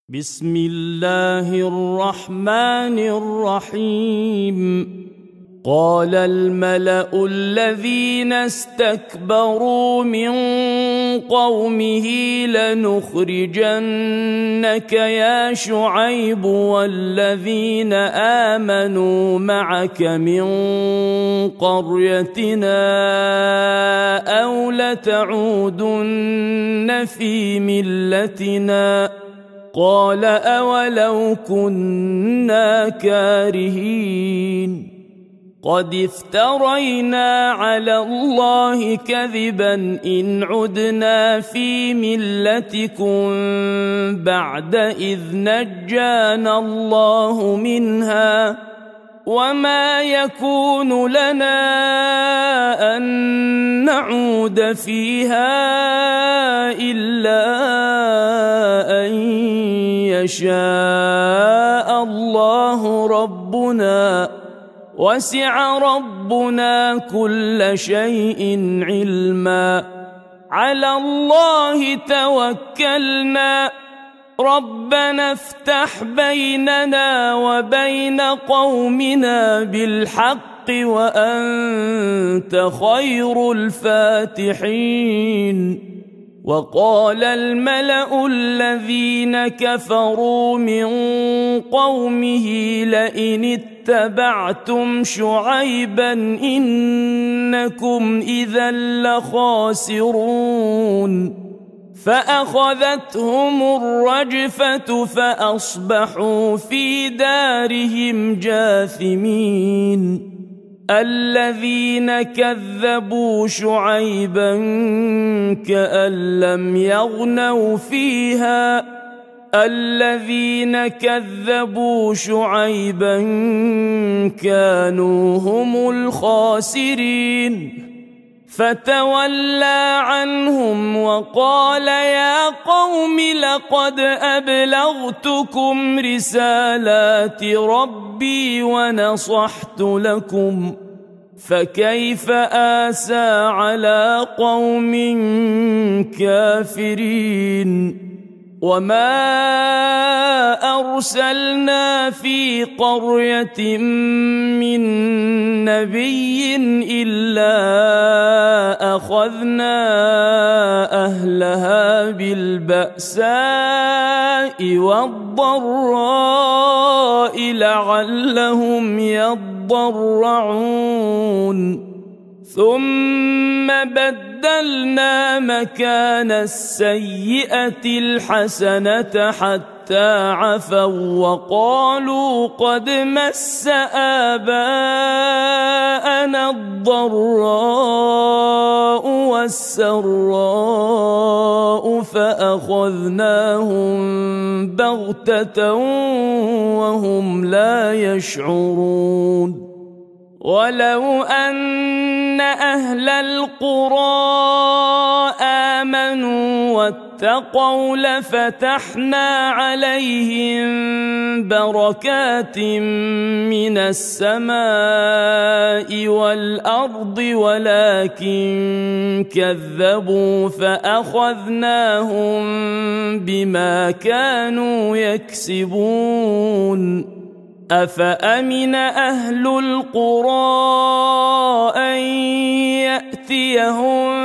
بسم الله الرحمن الرحيم. قال الملأ الذين استكبروا من قومه لنخرجنك يا شعيب والذين آمنوا معك من قريتنا أو لتعودن في ملتنا قال أولو كنا كارهين قد افترينا على الله كذبا إن عدنا في ملتكم بعد إذ نجانا الله منها وما يكون لنا أن نعود فيها إلا أن يشاء الله ربنا وسع ربنا كل شيء علما على الله توكلنا ربنا افتح بيننا وبين قومنا بالحق وأنت خير الفاتحين. وقال الملأ الذين كفروا من قومه لئن اتبعتم شعيبا إنكم إذا لخاسرون فأخذتهم الرجفة فأصبحوا في دارهم جاثمين. الذين كذبوا شعيبا كأن لم يغنوا فيها الذين كذبوا شعيبا كانوا هم الخاسرين فتولى عنهم وقال يا قوم لقد أبلغتكم رسالات ربي ونصحت لكم فكيف آسى على قوم كافرين. وما أرسلنا في قرية من نبي إلا أخذنا أهلها بالبأساء والضراء لعلهم يضرعون ثم بدلنا مكان السيئة الحسنة حتى عفوا وقالوا قد مس آباءنا الضراء والسراء فأخذناهم بغتة وهم لا يشعرون. ولو أن أهل القرى آمنوا واتقوا لفتحنا عليهم بركات من السماء والأرض ولكن كذبوا فأخذناهم بما كانوا يكسبون. أفأمن أهل القرى أن يأتيهم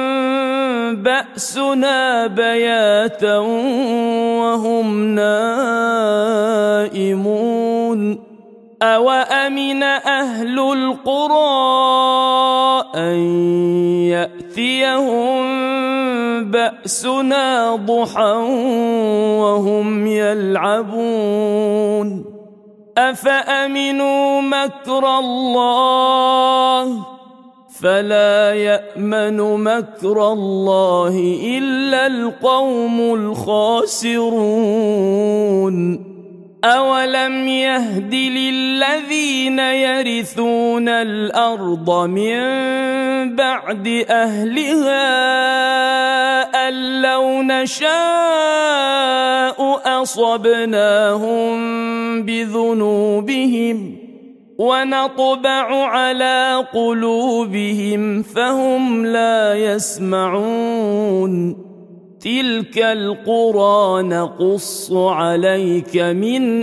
بأسنا بياتا وهم نائمون أوأمن أهل القرى أن يأتيهم بأسنا ضحى وهم يلعبون أفأمنوا مكر الله فلا يأمن مكر الله إلا القوم الخاسرون. أولم يهد للذين يرثون الأرض من بعد أهلها أن لو نشاء أصبناهم بذنوبهم ونطبع على قلوبهم فهم لا يسمعون تلك القرى نقص عليك من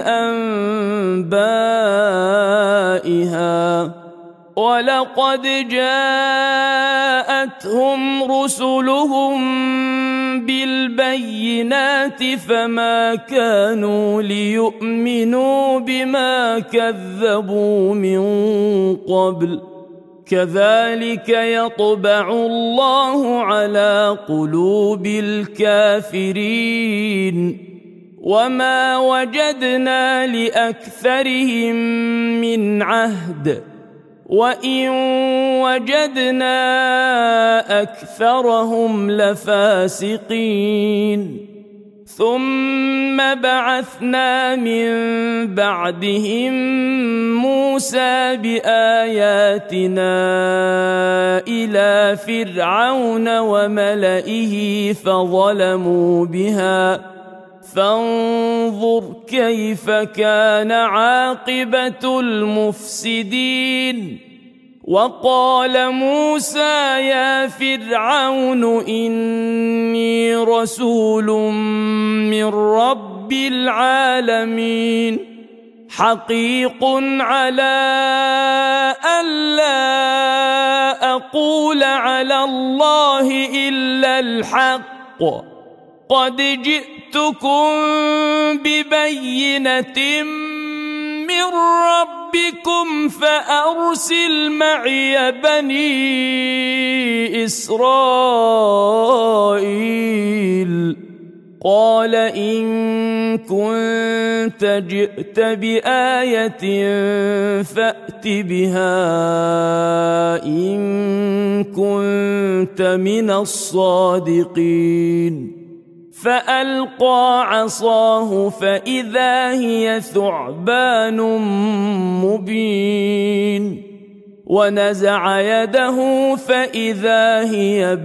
أنبائها ولقد جاءتهم رسلهم بالبينات فما كانوا ليؤمنوا بما كذبوا من قبل كذلك يطبع الله على قلوب الكافرين وما وجدنا لأكثرهم من عهد وإن وجدنا أكثرهم لفاسقين ثم بعثنا من بعدهم موسى بآياتنا إلى فرعون وملئه فظلموا بها فانظر كيف كان عاقبة المفسدين وقال موسى يا فرعون إني رسول من رب العالمين حقيق على ألا أقول على الله إلا الحق قد جئتكم ببينة من ربكم فأرسل معي بني إسرائيل قال إن كنت جئت بآية فأت بها إن كنت من الصادقين فألقى عصاه فإذا هي ثعبان مبين ونزع يده فإذا هي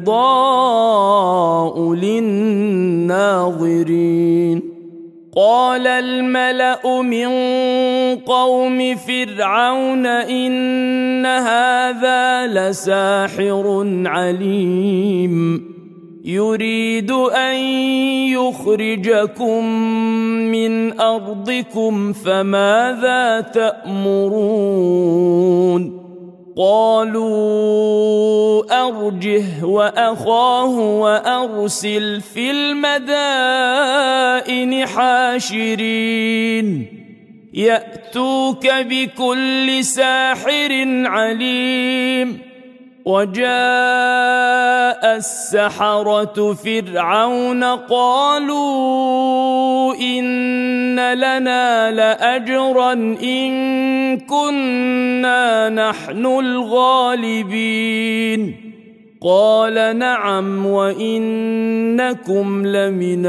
بيضاء للناظرين قال الملأ من قوم فرعون إن هذا لساحر عليم يريد أن يخرجكم من أرضكم فماذا تأمرون قالوا أرجه وأخاه وأرسل في المدائن حاشرين يأتوك بكل ساحر عليم وجاء السحرة فرعون قالوا إن لنا لأجرا إن كنا نحن الغالبين قال نعم وإنكم لمن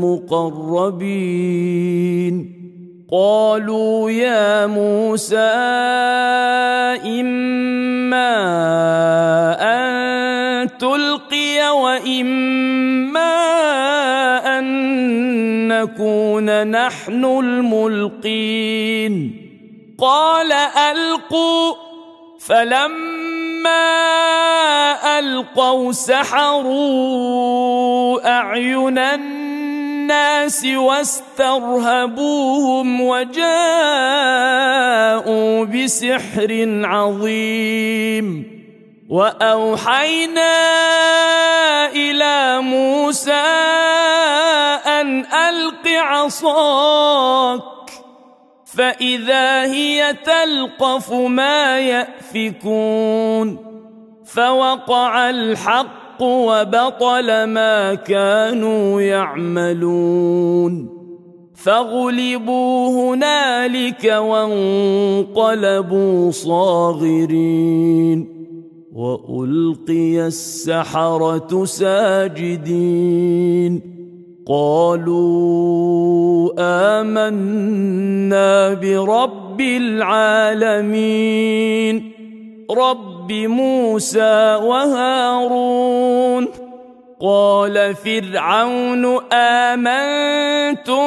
المقربين قالوا يا موسى إما أن تلقي وإما أن نكون نحن الملقين قال ألقوا فلما ألقوا سحروا أعين الناس واسترهبوهم وجاءوا بسحر عظيم وأوحينا إلى موسى أن ألق عصاك فإذا هي تلقف ما يأفكون فوقع الحق وبطل ما كانوا يعملون فغلبوا هنالك وانقلبوا صاغرين وألقي السحرة ساجدين قالوا آمنا برب العالمين رب موسى وهارون قال فرعون آمنتم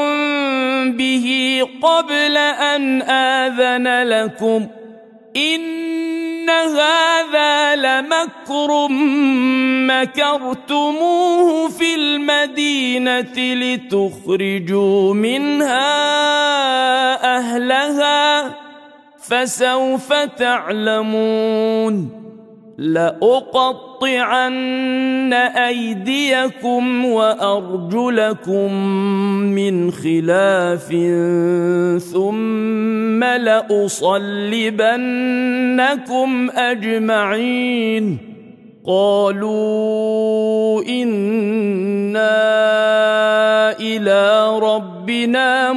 به قبل أن آذن لكم إن هذا لمكر مكرتموه في المدينة لتخرجوا منها أهلها فسوف تعلمون لأقطعن أيديكم وأرجلكم من خلاف ثم لأصلبنكم أجمعين قالوا إنا إلى ربنا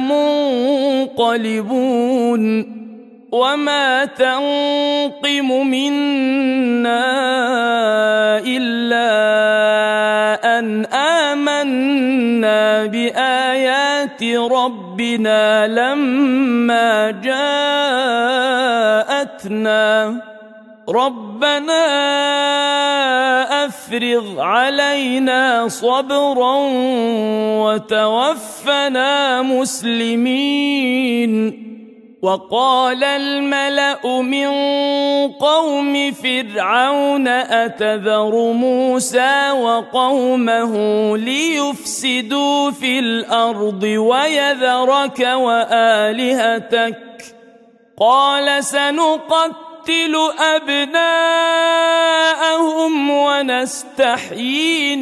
منقلبون وما تنقم منا إلا أن آمنا بآيات ربنا لما جاءتنا ربنا أفرغ علينا صبرا وتوفنا مسلمين. وقال الملأ من قوم فرعون أتذر موسى وقومه ليفسدوا في الأرض ويذرك وآلهتك قال سنقتل أبناءهم ونستحيي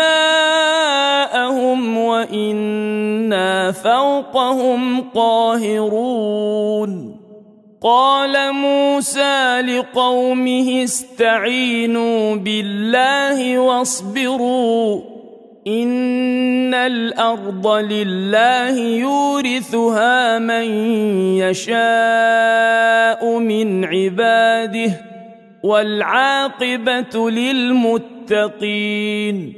نساءهم وإنا فوقهم قاهرون. قال موسى لقومه استعينوا بالله واصبروا إن الأرض لله يورثها من يشاء من عباده والعاقبة للمتقين.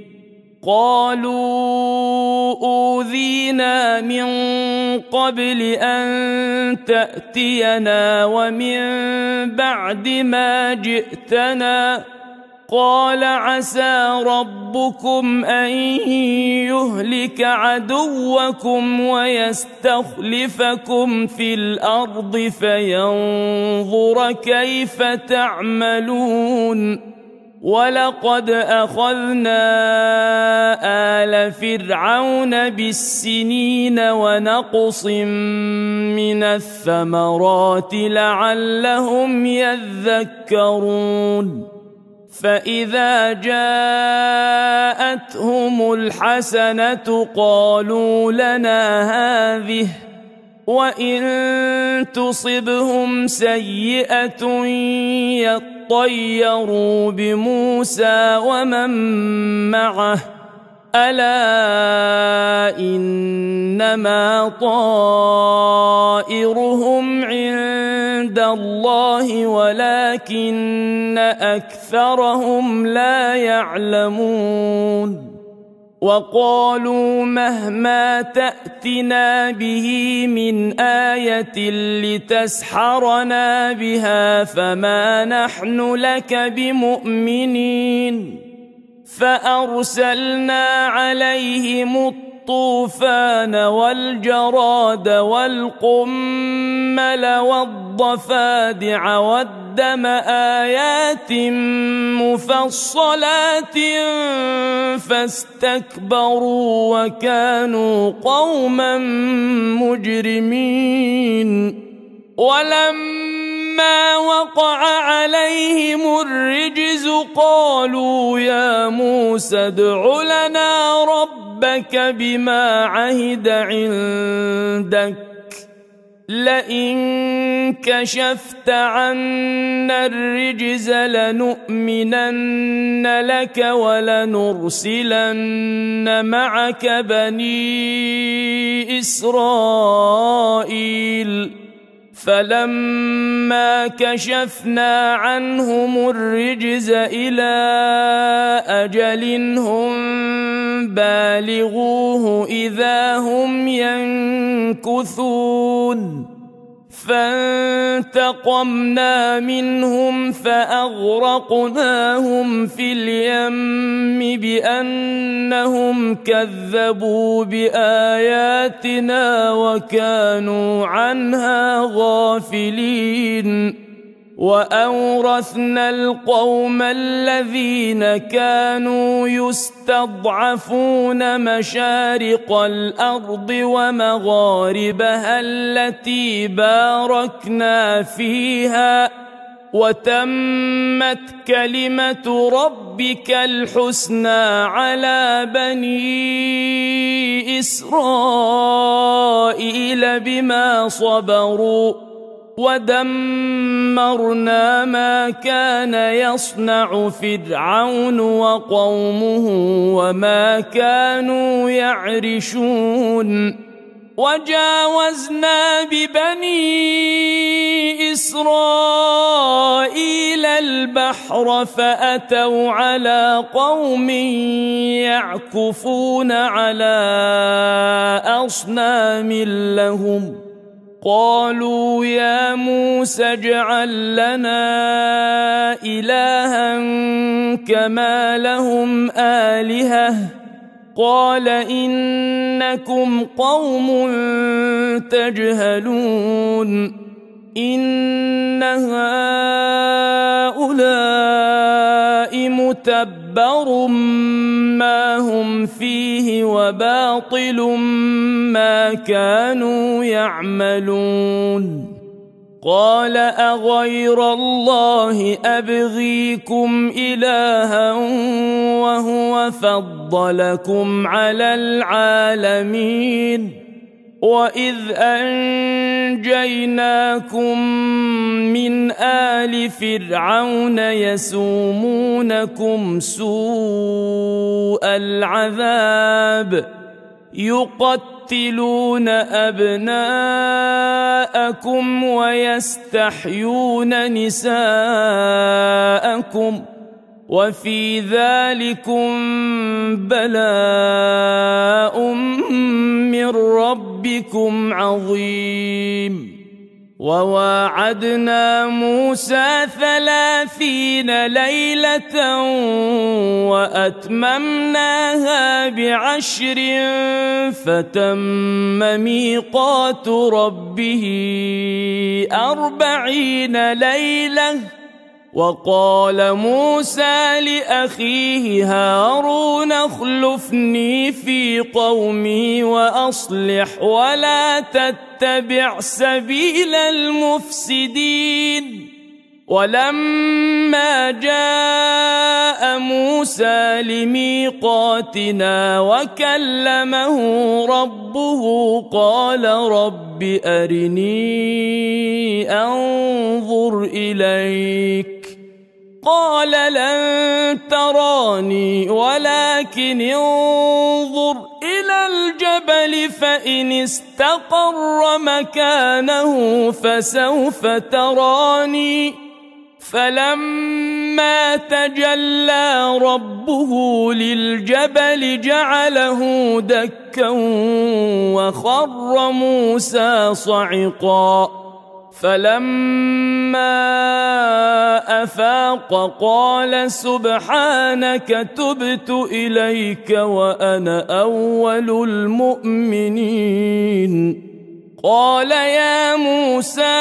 قالوا أوذينا من قبل أن تأتينا ومن بعد ما جئتنا قال عسى ربكم أن يهلك عدوكم ويستخلفكم في الأرض فينظر كيف تعملون. ولقد أخذنا آل فرعون بالسنين ونقص من الثمرات لعلهم يذكرون. فإذا جاءتهم الحسنة قالوا لنا هذه وإن تصبهم سيئة يطيروا بموسى ومن معه ألا إنما طائرهم عند الله ولكن أكثرهم لا يعلمون. وقالوا مهما تأتنا به من آية لتسحرنا بها فما نحن لك بمؤمنين. فأرسلنا عليهم الطوفان والجراد والقمل والضفادع والدم آيات مفصلات فاستكبروا وكانوا قوما مجرمين. ولما وقع عليهم الرجز قالوا يا موسى ادع لنا ربك بما عهد عندك لئن كشفت عنا الرجز لنؤمنن لك ولنرسلن معك بني إسرائيل. فلما كشفنا عنهم الرجز إلى أجل هم بالغوه إذا هم ينكثون. فانتقمنا منهم فأغرقناهم في اليم بأنهم كذبوا بآياتنا وكانوا عنها غافلين. وأورثنا القوم الذين كانوا يستضعفون مشارق الأرض ومغاربها التي باركنا فيها وتمت كلمة ربك الحسنى على بني إسرائيل بما صبروا ودمرنا ما كان يصنع فرعون وقومه وما كانوا يعرشون وجاوزنا ببني إسرائيل البحر فأتوا على قوم يعكفون على أصنام لهم قالوا يا موسى اجعل لنا إلها كما لهم آلهة قال إنكم قوم تجهلون إن هؤلاء متبر ما هم فيه وباطل ما كانوا يعملون قال أغير الله أبغيكم إلها وهو فضلكم على العالمين وإذ أنجيناكم من آل فرعون يسومونكم سوء العذاب يقتلون أبناءكم ويستحيون نساءكم وفي ذلكم بلاء من ربكم عظيم وواعدنا موسى 30 ليلة وأتممناها ب10 فتم ميقات ربه 40 ليلة وقال موسى لأخيه هارون اخلفني في قومي وأصلح ولا تتبع سبيل المفسدين ولما جاء موسى لميقاتنا وكلمه ربه قال رب أرني أنظر إليك قال لن تراني ولكن انظر إلى الجبل فإن استقر مكانه فسوف تراني فلما تجلى ربه للجبل جعله دكا وخر موسى صعقا فلما أفاق قال سبحانك تبت إليك وأنا أول المؤمنين قال يا موسى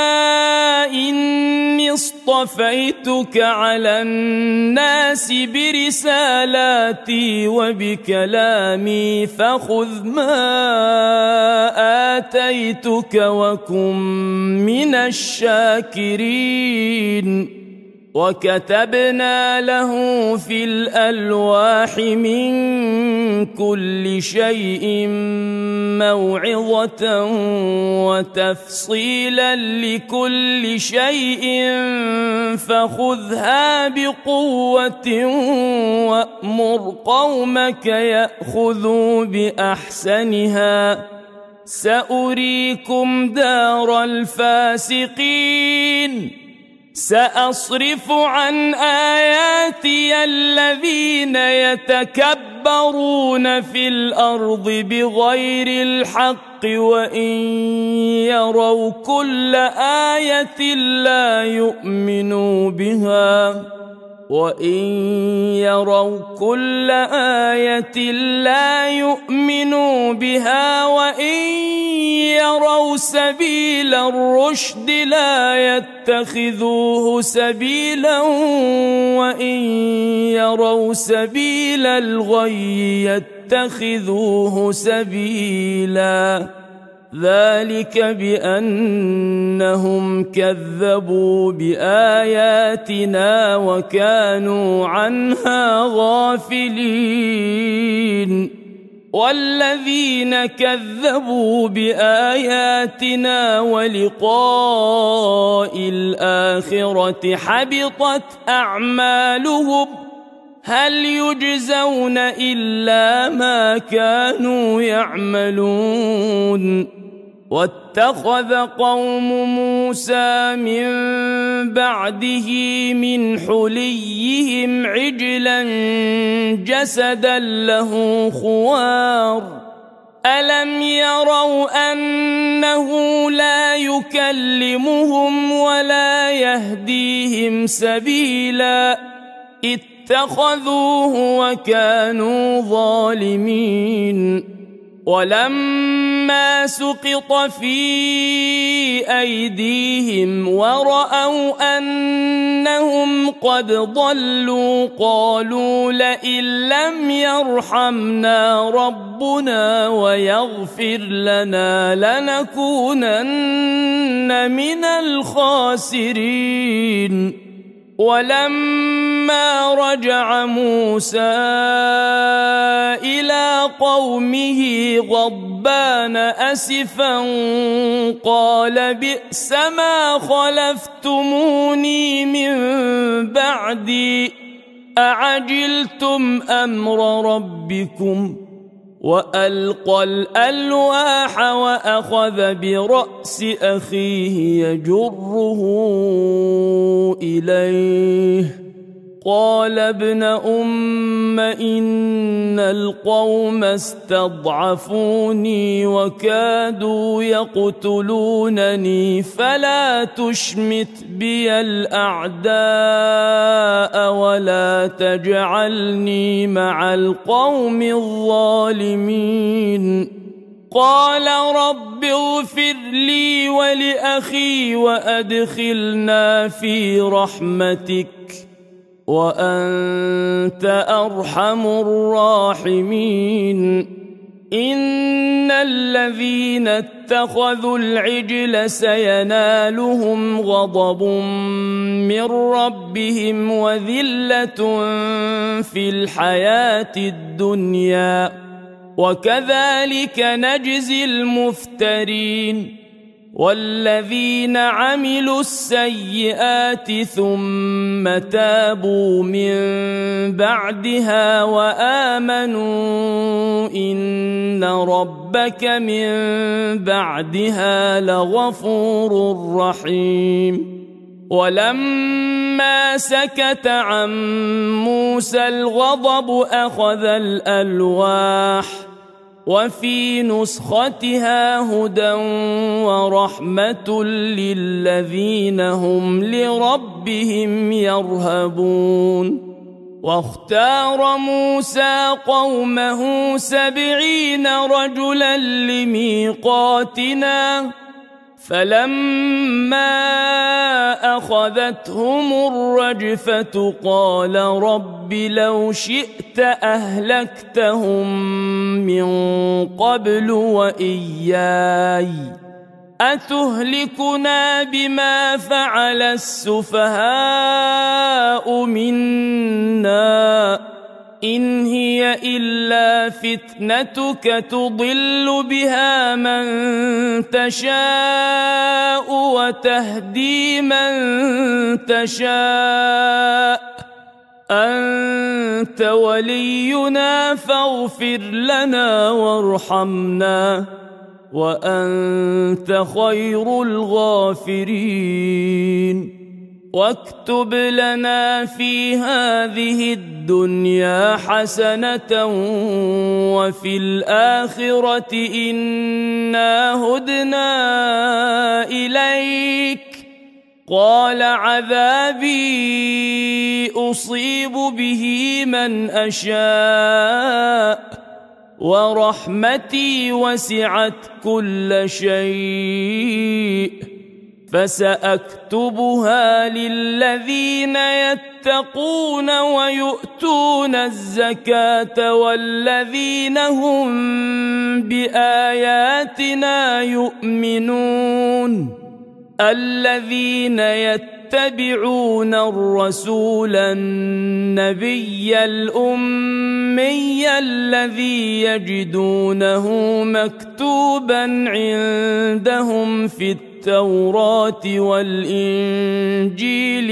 إني اصطفيتك على الناس برسالاتي وبكلامي فخذ ما آتيتك وكن من الشاكرين وكتبنا له في الألواح من كل شيء موعظة وتفصيلا لكل شيء فخذها بقوة وأمر قومك يأخذوا بأحسنها سأريكم دار الفاسقين سأصرف عن آياتي الذين يتكبرون في الأرض بغير الحق وإن يروا كل آية لا يؤمنوا بها وإن يروا كل آية لا يؤمنوا بها وإن يروا يروا سبيل الرشد لا يتخذوه سبيلا وإن يروا سبيل الغي يتخذوه سبيلا ذلك بأنهم كذبوا بآياتنا وكانوا عنها غافلين والذين كذبوا بآياتنا ولقاء الآخرة حبطت أعمالهم هل يجزون إلا ما كانوا يعملون واتخذ قوم موسى من بعده من حليهم عجلا جسدا له خوار ألم يروا أنه لا يكلمهم ولا يهديهم سبيلا اتخذوه وكانوا ظالمين ولما سقط في أيديهم ورأوا أنهم قد ضلوا قالوا لئن لم يرحمنا ربنا ويغفر لنا لنكونن من الخاسرين ولما رجع موسى إلى قومه غضبان أسفا قال بئس ما خلفتموني من بعدي أعجلتم أمر ربكم وألقى الألواح وأخذ برأس أخيه يجره إليه قال ابن أم إن القوم استضعفوني وكادوا يقتلونني فلا تشمت بي الأعداء ولا تجعلني مع القوم الظالمين قال رب اغفر لي ولأخي وأدخلنا في رحمتك وأنت أرحم الراحمين إن الذين اتخذوا العجل سينالهم غضب من ربهم وذلة في الحياة الدنيا وكذلك نجزي المفترين والذين عملوا السيئات ثم تابوا من بعدها وآمنوا إن ربك من بعدها لغفور رحيم ولما سكت عن موسى الغضب أخذ الألواح وفي نسختها هدى ورحمة للذين هم لربهم يرهبون واختار موسى قومه 70 رجلا لميقاتنا فلما أخذتهم الرجفة قال رب لو شئت أهلكتهم من قبل وإياي أتهلكنا بما فعل السفهاء منا إن هي إلا فتنتك تضل بها من تشاء وتهدي من تشاء أنت ولينا فاغفر لنا وارحمنا وأنت خير الغافرين واكتب لنا في هذه الدنيا حسنة وفي الآخرة إنا هدنا إليك قال عذابي أصيب به من أشاء ورحمتي وسعت كل شيء فسأكتبها للذين يتقون ويؤتون الزكاة والذين هم بآياتنا يؤمنون الذين يتبعون الرسول النبي الأمي الذي يجدونه مكتوبا عندهم في التوراة والإنجيل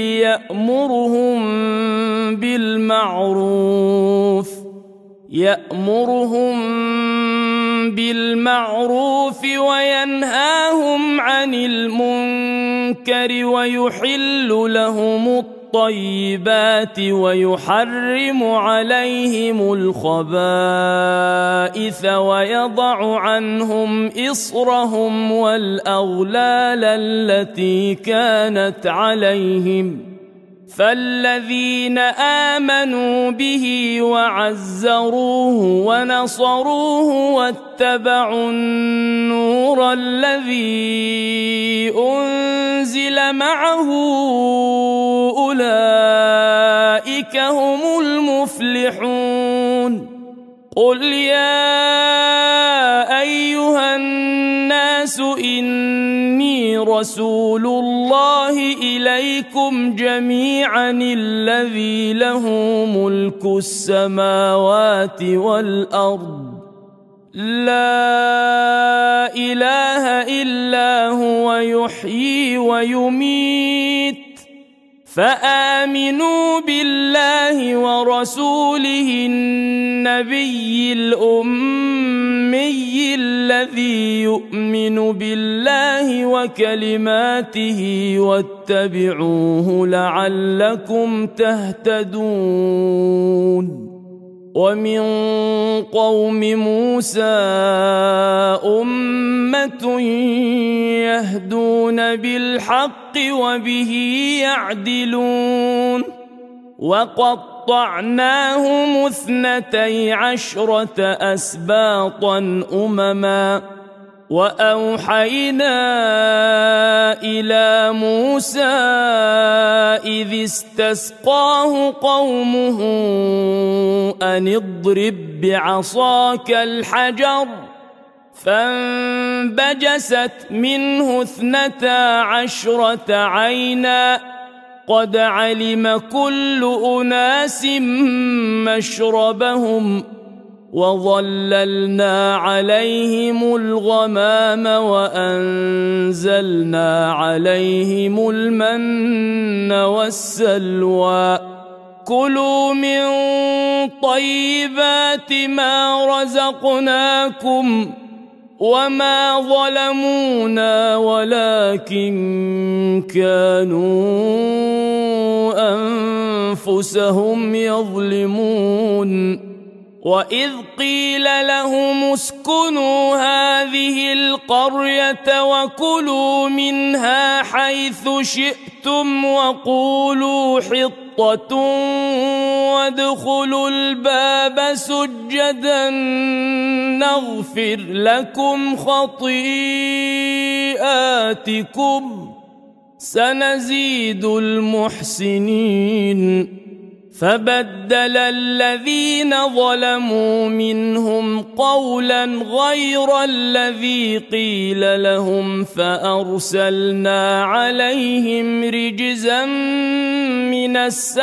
يأمرهم بالمعروف وينهاهم عن المنكر ويحل لهم الطيبات ويحرم عليهم الخبائث ويضع عنهم إصرهم والأغلال التي كانت عليهم فالذين آمنوا به وعزروه ونصروه واتبعوا النور الذي أنزل معه أولئك هم المفلحون قل يا أيها الناس إني رسول الله إليكم جميعا الذي له ملك السماوات والأرض لا إله إلا هو يحيي ويميت فآمنوا بالله ورسوله النبي الأمي الذي يؤمن بالله وكلماته واتبعوه لعلكم تهتدون ومن قوم موسى أمة يهدون بالحق وبه يعدلون وقطعناهم 12 أسباطا أمما وأوحينا إلى موسى إذ استسقاه قومه أن اضرب بعصاك الحجر فانبجست منه 12 عينا قد علم كل أناس مشربهم وظللنا عليهم الغمام وأنزلنا عليهم المن والسلوى كلوا من طيبات ما رزقناكم وما ظلمونا ولكن كانوا أنفسهم يظلمون وإذ قيل لهم اسكنوا هذه القرية وكلوا منها حيث شئتم وقولوا حطة وادخلوا الباب سجدا نغفر لكم خطيئاتكم سنزيد المحسنين فبدل الذين ظلموا منهم قولا غير الذي قيل لهم فأرسلنا عليهم رجزا من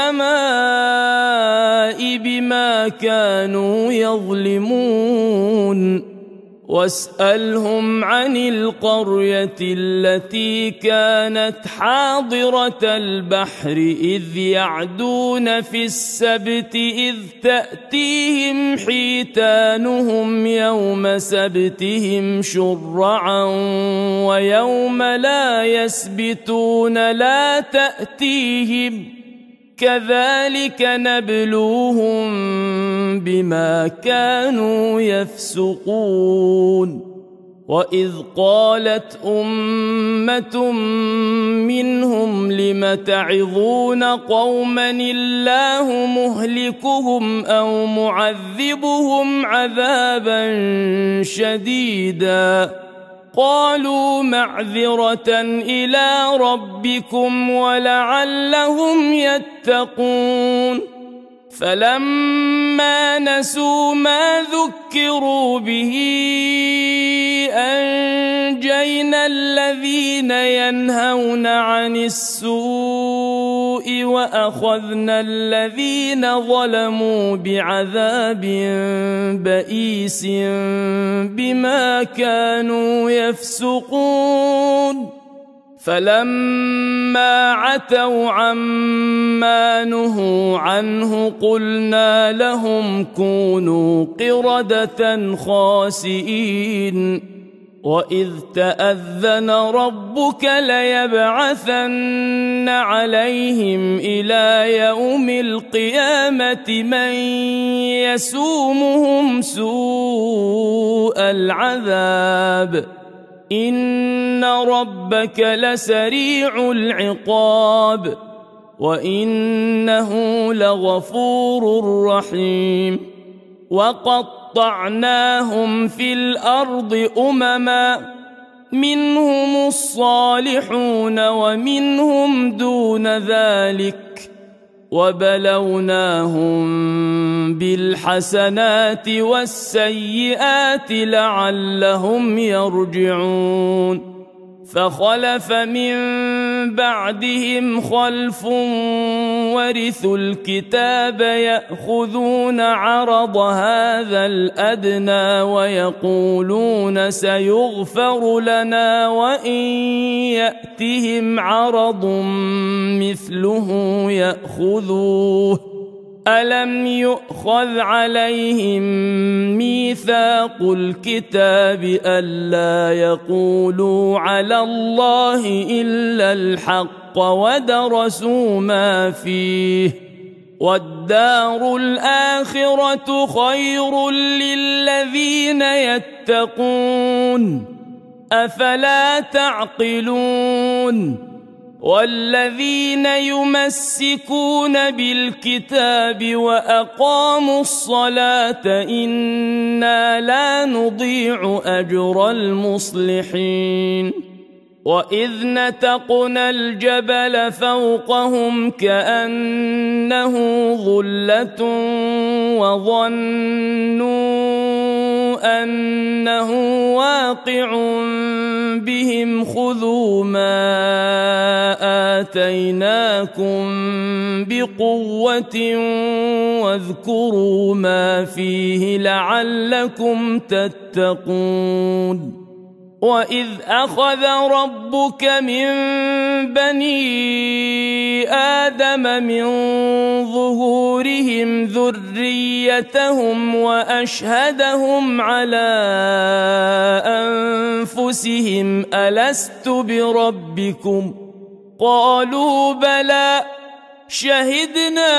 السماء بما كانوا يظلمون واسألهم عن القرية التي كانت حاضرة البحر إذ يعدون في السبت إذ تأتيهم حيتانهم يوم سبتهم شرعا ويوم لا يسبتون لا تأتيهم كذلك نبلوهم بما كانوا يفسقون وإذ قالت أمة منهم لم تعظون قوما الله مهلكهم أو معذبهم عذابا شديدا قالوا معذرة إلى ربكم ولعلهم يتقون فلما نسوا ما ذكروا به أنجينا الذين ينهون عن السوء وأخذنا الذين ظلموا بعذاب بئيس بما كانوا يفسقون فلما عتوا عما نهوا عنه قلنا لهم كونوا قردة خاسئين وإذ تأذن ربك ليبعثن عليهم إلى يوم القيامة من يسومهم سوء العذاب إن ربك لسريع العقاب وإنه لغفور رحيم وقطعناهم في الأرض أمما منهم الصالحون ومنهم دون ذلك وبلوناهم بالحسنات والسيئات لعلهم يرجعون فخلف من بعدهم خلف ورثوا الكتاب يأخذون عرض هذا الأدنى ويقولون سيغفر لنا وإن يأتهم عرض مثله يأخذوه ألم يؤخذ عليهم ميثاق الكتاب ألا يقولوا على الله إلا الحق ودرسوا ما فيه والدار الآخرة خير للذين يتقون أفلا تعقلون والذين يمسكون بالكتاب وأقاموا الصلاة إنا لا نضيع أجر المصلحين وإذ نتقنا الجبل فوقهم كأنه ظلة وظنوا أنه واقع بهم خذوا ما آتيناكم بقوة واذكروا ما فيه لعلكم تتقون وإذ أخذ ربك من بني آدم من ظهورهم ذريتهم وأشهدهم على أنفسهم ألست بربكم قالوا بلى شهدنا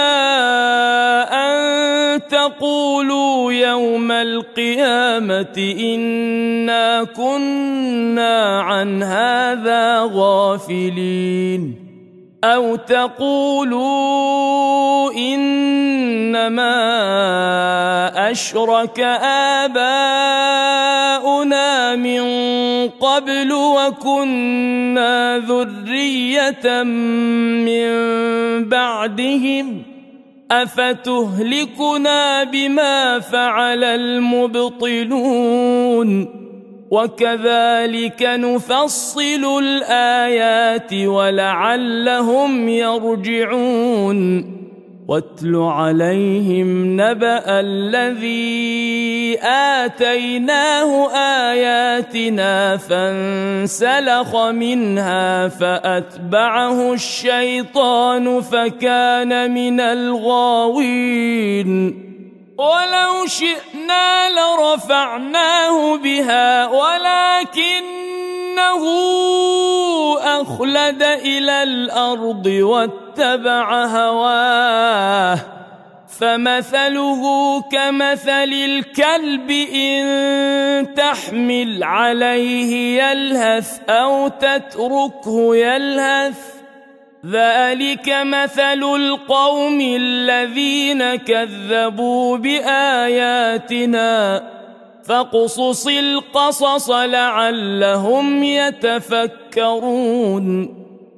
أن تقولوا يوم القيامة إنا كنا عن هذا غافلين أو تقولوا إنما أشرك آباؤنا من قبل وكنا ذرية من بعدهم أفتهلكنا بما فعل المبطلون وكذلك نفصل الآيات ولعلهم يرجعون واتل عليهم نبأ الذي آتيناه آياتنا فانسلخ منها فأتبعه الشيطان فكان من الغاوين ولو شئنا لرفعناه بها ولكنه أخلد إلى الأرض واتبع هواه فمثله كمثل الكلب إن تحمل عليه يلهث أو تتركه يلهث ذلك مثل القوم الذين كذبوا بآياتنا فاقصص القصص لعلهم يتفكرون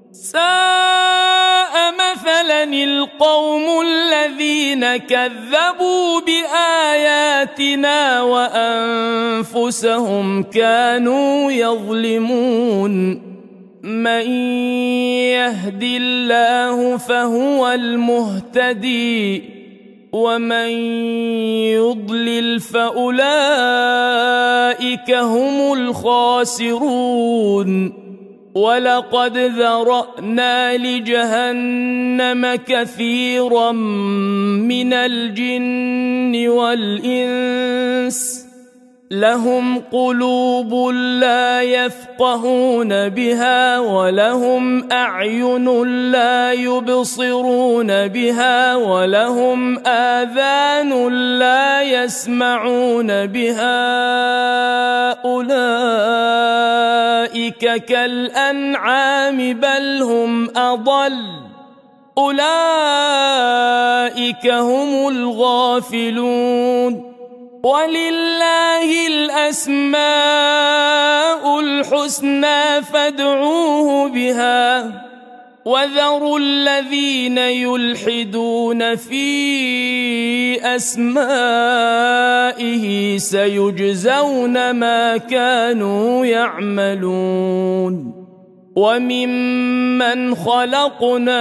ساء مثلا القوم الذين كذبوا بآياتنا وأنفسهم كانوا يظلمون من يهد الله فهو المهتدي ومن يضلل فأولئك هم الخاسرون ولقد ذرأنا لجهنم كثيرا من الجن والإنس لهم قلوب لا يفقهون بها ولهم أعين لا يبصرون بها ولهم آذان لا يسمعون بها أولئك كالأنعام بل هم أضل أولئك هم الغافلون ولله الأسماء الحسنى فادعوه بها وذروا الذين يلحدون في أسمائه سيجزون ما كانوا يعملون وممن خلقنا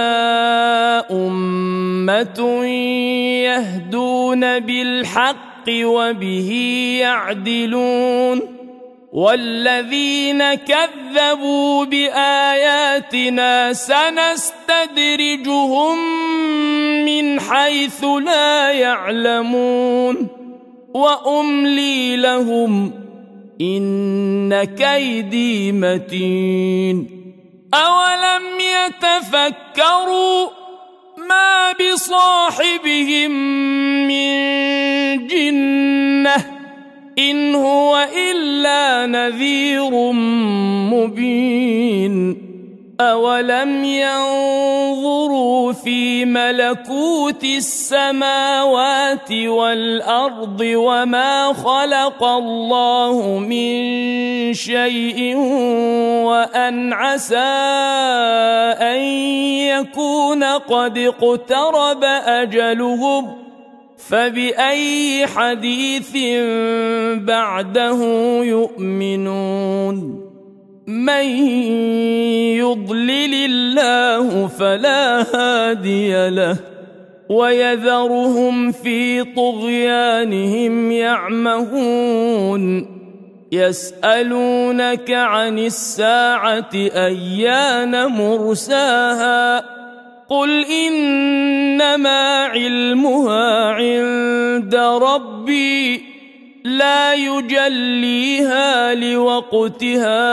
أمة يهدون بالحق وبه يعدلون والذين كذبوا بآياتنا سنستدرجهم من حيث لا يعلمون وأملي لهم إن كيدي متين أولم يتفكروا ما بصاحبهم من جنة إن هو إلا نذير مبين أولم ينظروا في ملكوت السماوات والأرض وما خلق الله من شيء وأن عسى أن يكون قد اقترب أجلهم فبأي حديث بعده يؤمنون من يضلل الله فلا هادي له ويذرهم في طغيانهم يعمهون يسألونك عن الساعة أيان مرساها قل إنما علمها عند ربي لا يجليها لوقتها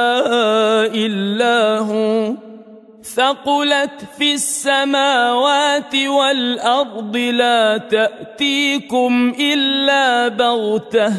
إلا هو ثقلت في السماوات والأرض لا تأتيكم إلا بغتة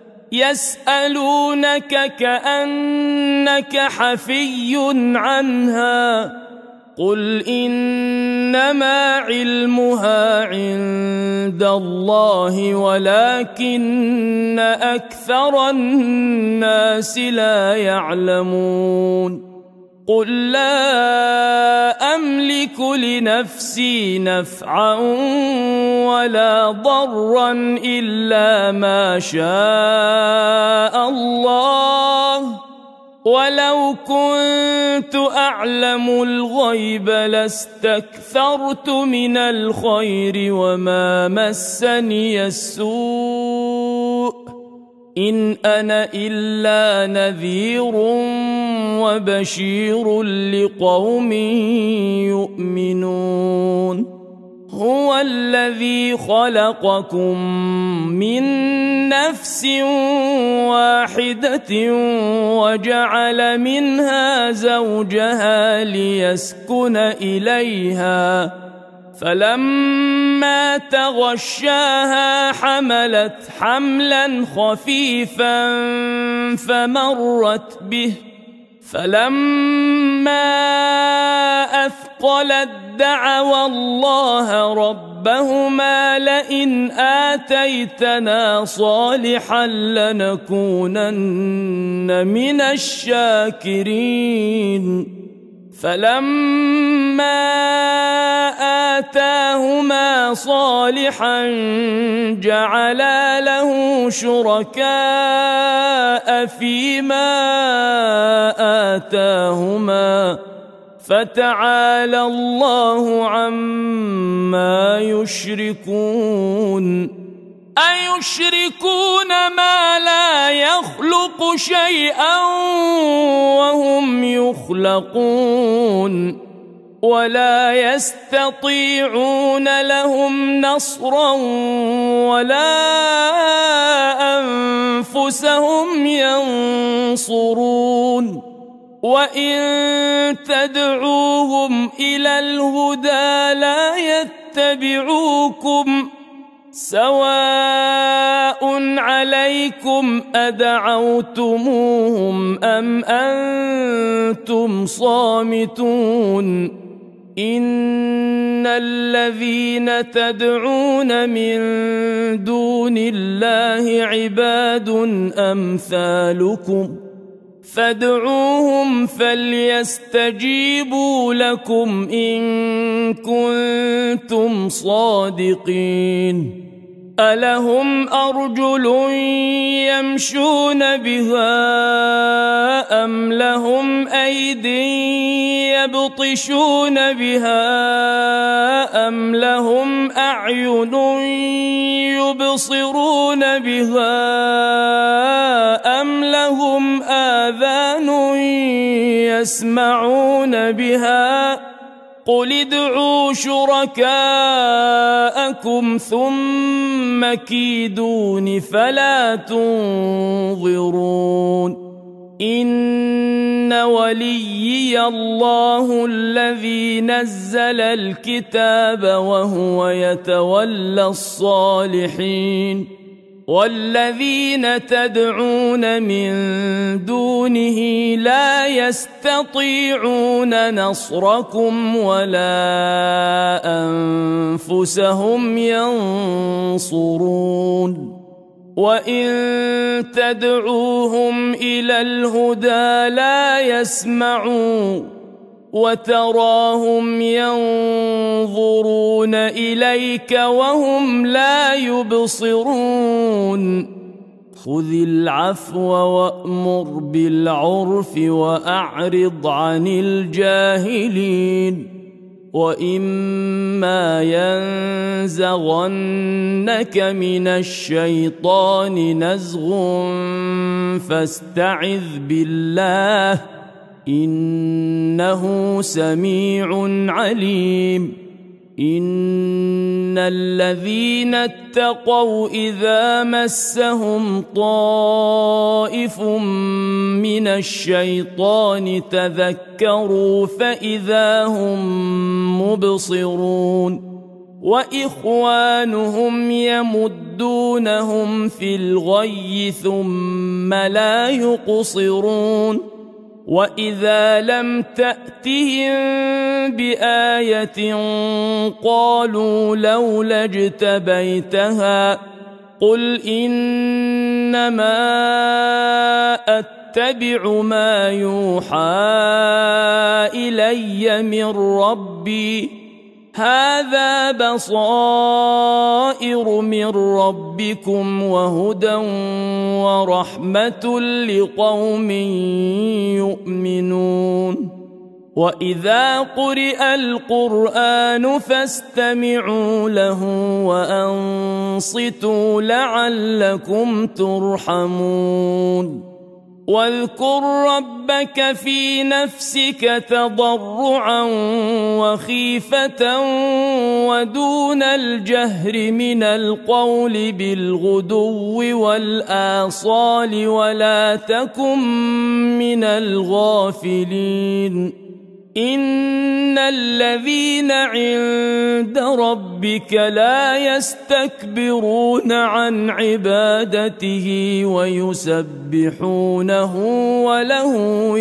يسألونك كأنك حفي عنها قل إنما علمها عند الله ولكن أكثر الناس لا يعلمون قل لا أملك لنفسي نفعا ولا ضرا إلا ما شاء الله ولو كنت أعلم الغيب لاستكثرت من الخير وما مسني السوء إن أنا إلا نذير وبشير لقوم يؤمنون هو الذي خلقكم من نفس واحدة وجعل منها زوجها ليسكن إليها فلما فلما تغشاها حملت حملا خفيفا فمرت به فلما أثقلت دعوا الله ربهما لئن آتيتنا صالحا لنكونن من الشاكرين فلما آتاهما صالحا جعلا له شركاء فيما آتاهما فتعالى الله عما يشركون أيشركون ما لا يخلق شيئا وهم يخلقون ولا يستطيعون لهم نصرا ولا أنفسهم ينصرون وإن تدعوهم إلى الهدى لا يتبعوكم سواء عليكم أدعوتموهم أم أنتم صامتون إن الذين تدعون من دون الله عباد أمثالكم فادعوهم فليستجيبوا لكم إن كنتم صادقين ألهم أرجل يمشون بها أم لهم أيد يبطشون بها أم لهم أعين يبصرون بها أم لهم آذان يسمعون بها قل ادعوا شركاءكم ثم كيدون فلا تنظرون إن وليي الله الذي نزل الكتاب وهو يتولى الصالحين والذين تدعون من دونه لا يستطيعون نصركم ولا أنفسهم ينصرون وإن تدعوهم إلى الهدى لا يسمعون وتراهم ينظرون إليك وهم لا يبصرون خذ العفو وأمر بالعرف وأعرض عن الجاهلين وإما ينزغنك من الشيطان نزغ فاستعذ بالله إنه سميع عليم إن الذين اتقوا إذا مسهم طائف من الشيطان تذكروا فإذا هم مبصرون وإخوانهم يمدونهم في الغي ثم لا يقصرون وإذا لم تأتهم بآية قالوا لولا اجتبيتها قل إنما أتبع ما يوحى إلي من ربي هذا بصائر من ربكم وهدى ورحمة لقوم يؤمنون وإذا قرئ القرآن فاستمعوا له وأنصتوا لعلكم ترحمون واذكر ربك في نفسك تضرعا وخيفة ودون الجهر من القول بالغدو والآصال ولا تكن من الغافلين إن الذين عند ربك لا يستكبرون عن عبادته ويسبحونه وله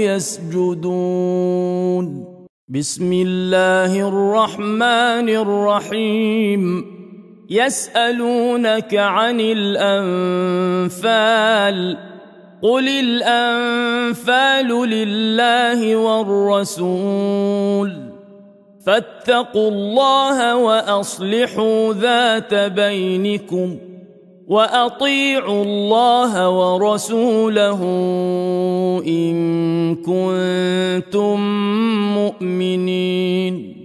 يسجدون. بسم الله الرحمن الرحيم. يسألونك عن الأنفال قل الأنفال لله والرسول فاتقوا الله وأصلحوا ذات بينكم وأطيعوا الله ورسوله إن كنتم مؤمنين.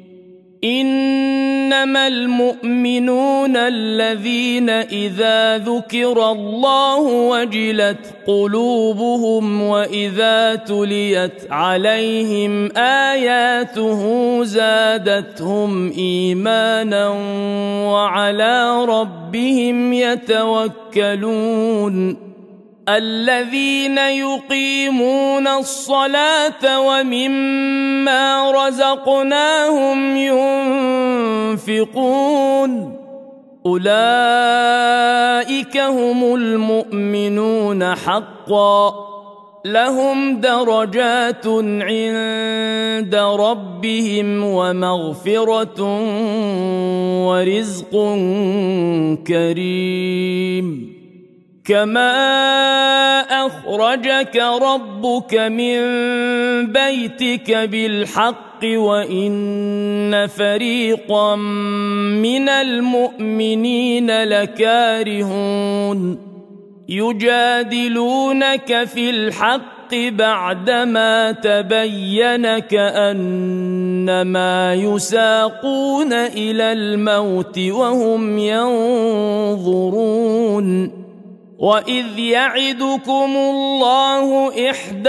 إنما المؤمنون الذين إذا ذكر الله وجلت قلوبهم وإذا تليت عليهم آياته زادتهم إيمانا وعلى ربهم يتوكلون. الذين يقيمون الصلاة ومما رزقناهم ينفقون أولئك هم المؤمنون حقا لهم درجات عند ربهم ومغفرة ورزق كريم. كما أخرجك ربك من بيتك بالحق وإن فريقا من المؤمنين لكارهون يجادلونك في الحق بعدما تبين كأنما يساقون إلى الموت وهم ينظرون. وإذ يعدكم الله إحدى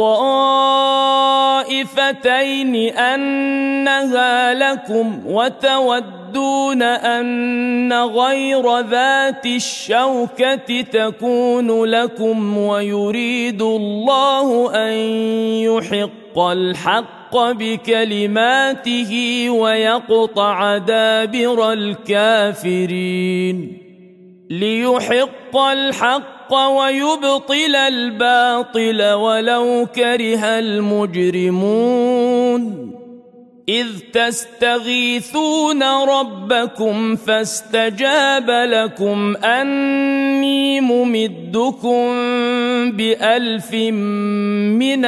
الطائفتين أنها لكم وتودون أن غير ذات الشوكة تكون لكم ويريد الله أن يحق الحق بكلماته ويقطع دابر الكافرين. ليحق الحق ويبطل الباطل ولو كره المجرمون. إذ تستغيثون ربكم فاستجاب لكم أني ممدكم ب1000 من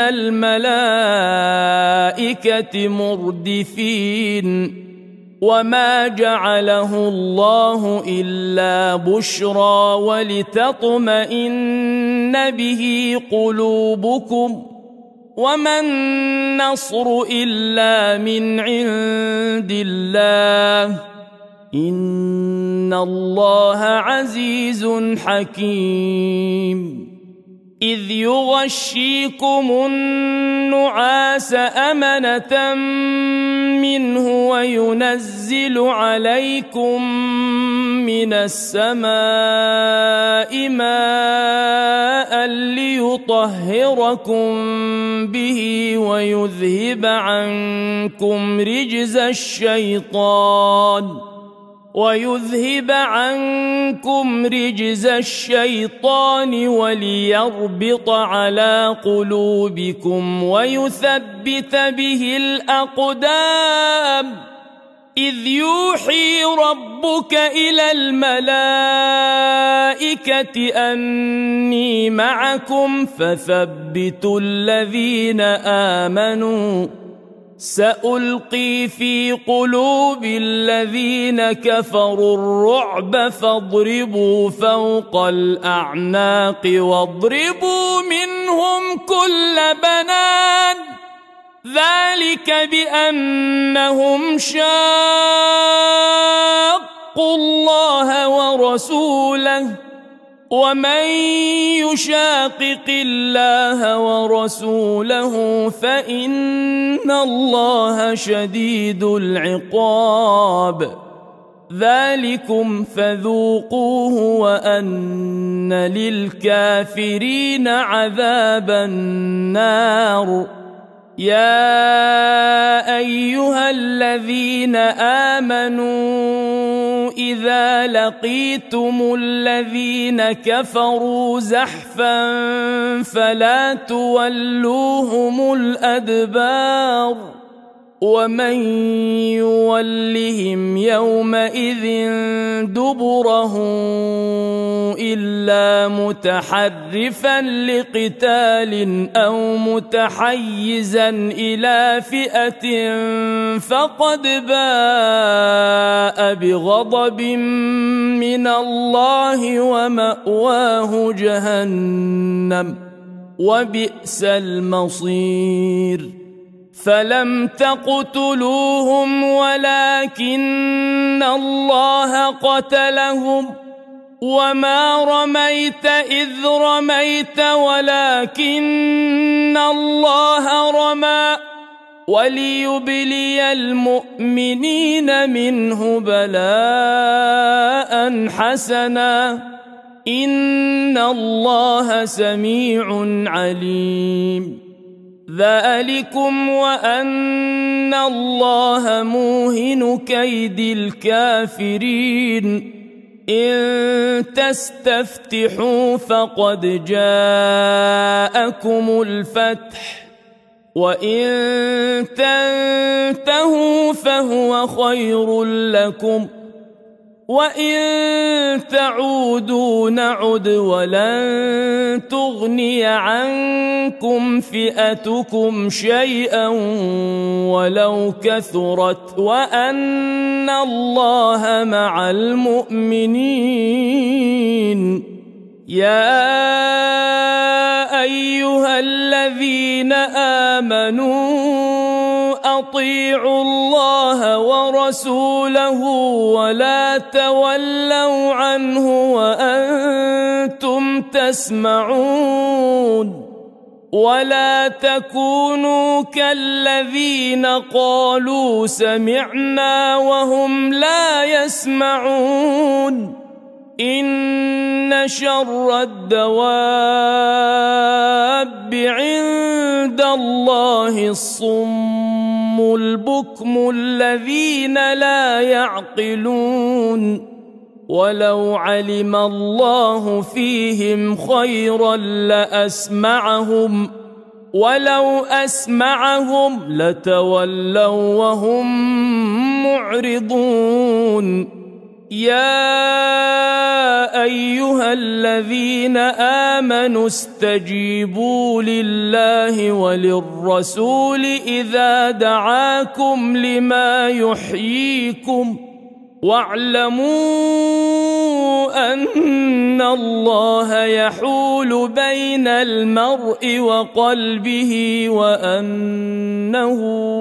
الملائكة مردفين. وما جعله الله إلا بشرى ولتطمئن به قلوبكم وما النصر إلا من عند الله إن الله عزيز حكيم. إذ يغشيكم النعاس أمنة منه وينزل عليكم من السماء ماء ليطهركم به ويذهب عنكم رجز الشيطان وليربط على قلوبكم ويثبت به الأقدام. إذ يوحي ربك إلى الملائكة أني معكم فثبتوا الذين آمنوا سألقي في قلوب الذين كفروا الرعب فاضربوا فوق الأعناق واضربوا منهم كل بنان. ذلك بأنهم شاقوا الله ورسوله ومن يشاقق الله ورسوله فإن الله شديد العقاب. ذلكم فذوقوه وأن للكافرين عذاب النار. يا أيها الذين آمنوا إذا لقيتم الذين كفروا زحفا فلا تولوهم الأدبار ومن يولهم يومئذ دبره إلا متحرفا لقتال أو متحيزا إلى فئة فقد باء بغضب من الله ومأواه جهنم وبئس المصير فلم تقتلوهم ولكن الله قتلهم وما رميت إذ رميت ولكن الله رمى وليبلي المؤمنين منه بلاء حسنا إن الله سميع عليم ذلكم وأن الله موهن كيد الكافرين إن تستفتحوا فقد جاءكم الفتح وإن تنتهوا فهو خير لكم وإن تعودوا نعد ولن تغني عنكم فئتكم شيئا ولو كثرت وأن الله مع المؤمنين يا أيها الذين آمنوا أطيعوا الله ورسوله ولا تولوا عنه وأنتم تسمعون ولا تكونوا كالذين قالوا سمعنا وهم لا يسمعون إن شر الدواب عند الله الصم البكم الذين لا يعقلون ولو علم الله فيهم خيرا لأسمعهم ولو أسمعهم لتولوا وهم معرضون يا أيها الذين آمنوا استجيبوا لله وللرسول إذا دعاكم لما يحييكم واعلموا أن الله يحول بين المرء وقلبه وأنه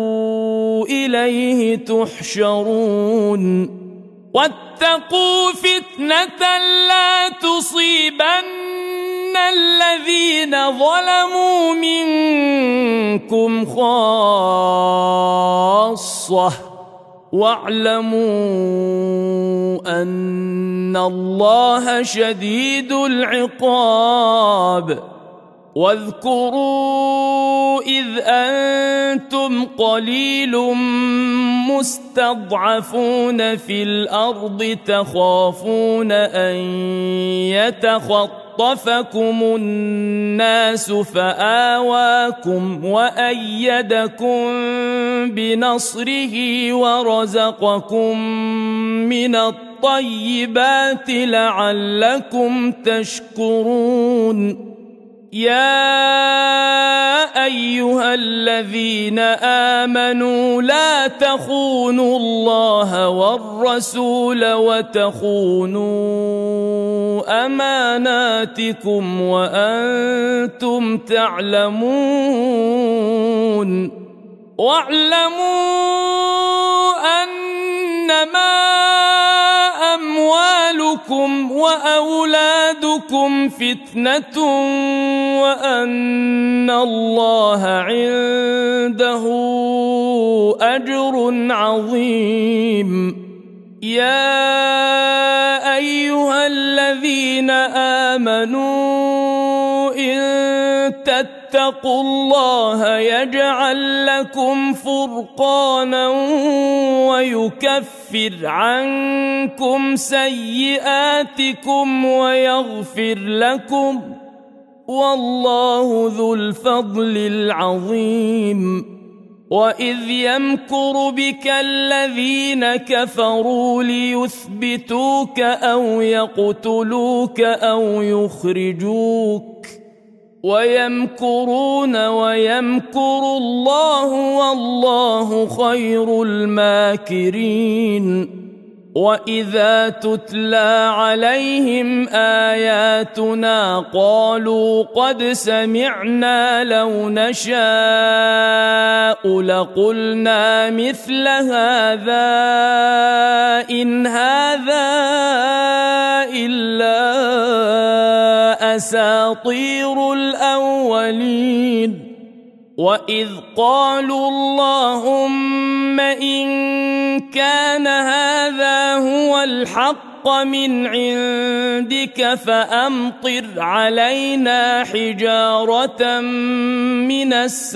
إليه تحشرون واتقوا فتنة لا تصيبن الذين ظلموا منكم خاصة واعلموا أن الله شديد العقاب واذكروا إذ أنتم قليل مستضعفون في الأرض تخافون أن يتخطفكم الناس فآواكم وأيدكم بنصره ورزقكم من الطيبات لعلكم تشكرون يا أيها الذين آمنوا لا تخونوا الله والرسول وتخونوا أماناتكم وأنتم تعلمون واعلموا أنما أموالكم وأولادكم فتنة وأن الله عنده أجر عظيم يا أيها الذين آمنوا إن تتقوا الله يجعل لكم فرقانا ويكفر عنكم سيئاتكم ويغفر لكم، والله ذو الفضل العظيم. وإذ يمكر بك الذين كفروا ليثبتوك أو يقتلوك أو يخرجوك، ويمكرون ويمكر الله والله خير الماكرين. وإذا تتلى عليهم آياتنا قالوا قد سمعنا لو نشاء لقلنا مثل هذا إن هذا إلا أساطير الأولين. وإذ قالوا اللهم إن كان هذا هو الحق من عندك فأمطر علينا حجارة من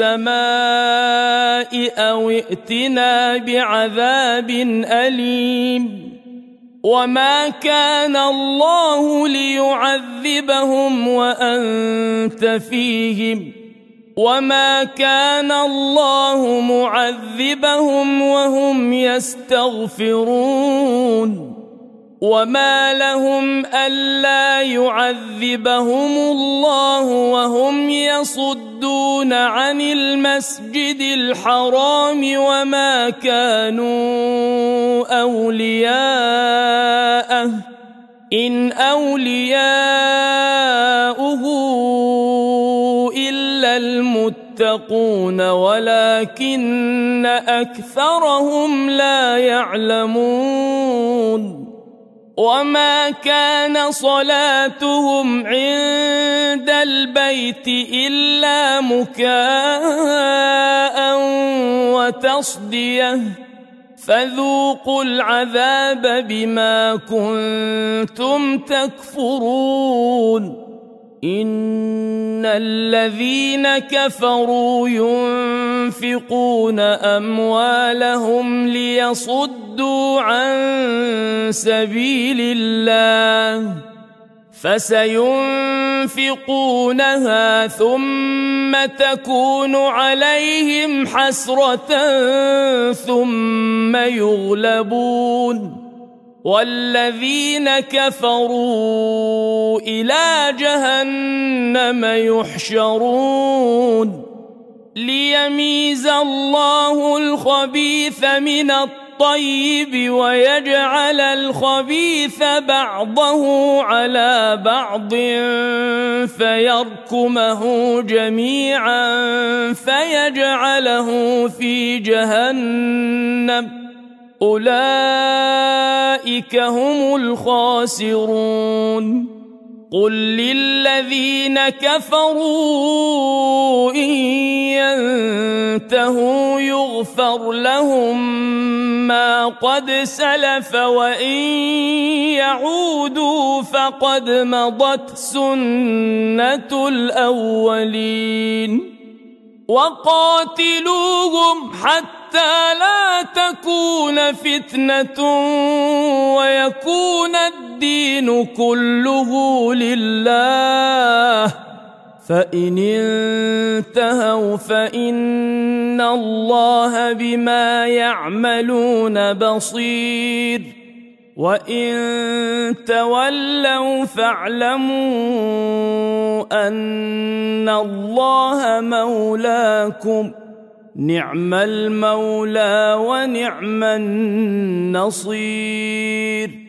السماء أو ائتنا بعذاب أليم. وما كان الله ليعذبهم وأنت فيهم، وما كان الله معذبهم وهم يستغفرون. وما لهم ألا يعذبهم الله وهم يصدون عن المسجد الحرام وما كانوا أولياءه إن أولياؤه إلا المتقون ولكن أكثرهم لا يعلمون. وما كان صلاتهم عند البيت إلا مكاء وتصدية فذوقوا العذاب بما كنتم تكفرون. إن الذين كفروا ينفقون أموالهم ليصدوا عن سبيل الله فسينفقونها ثم تكون عليهم حسرة ثم يغلبون والذين كفروا إلى جهنم يحشرون ليميز الله الخبيث من الطيب ويجعل الخبيث بعضه على بعض فيركمه جميعا فيجعله في جهنم أولئك هم الخاسرون. قل للذين كفروا إن ينتهوا يغفر لهم ما قد سلف وإن يعودوا فقد مضت سنة الأولين. وقاتلوهم حتى لا تكون فتنة ويكون الدين كله لله فإن انتهوا فإن الله بما يعملون بصير وإن تولوا فاعلموا أن الله مولاكم نعم المولى ونعم النصير.